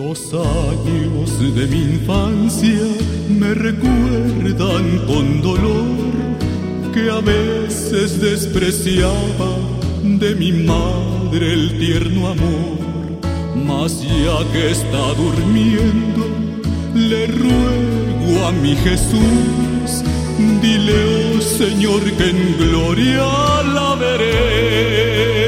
Los años de mi infancia me recuerdan con dolor que a veces despreciaba de mi madre el tierno amor. Mas ya que está durmiendo, le ruego a mi Jesús, dile, oh Señor, que en gloria la veré.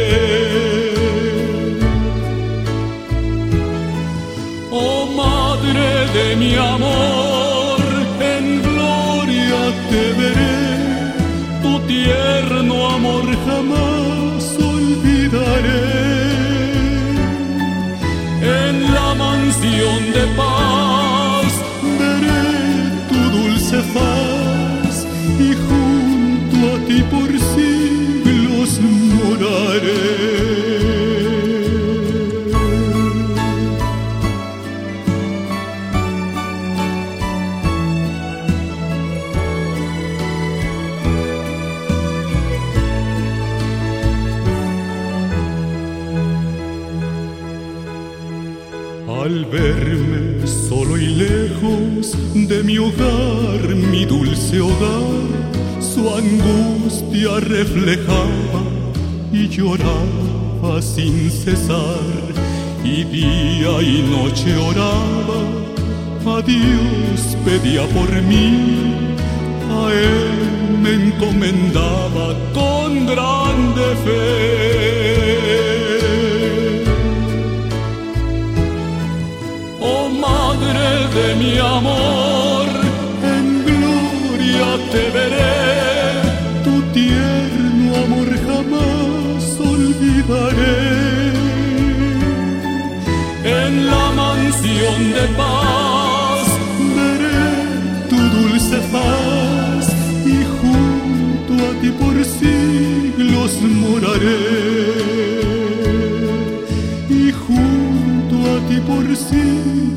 Oh Madre de mi amor, en gloria te veré, tu tierno amor jamás olvidaré. En la mansión de paz veré tu dulce faz y junto a ti por siglos moraré. Al verme solo y lejos de mi hogar, mi dulce hogar, su angustia reflejaba y lloraba sin cesar. Y día y noche oraba, a Dios pedía por mí, a Él me encomendaba con grande fe. Oh Madre de mi amor, en gloria te veré, tu tierno amor jamás olvidaré. En la mansión de paz veré tu dulce faz y junto a ti por siglos moraré. Y junto a ti por siglos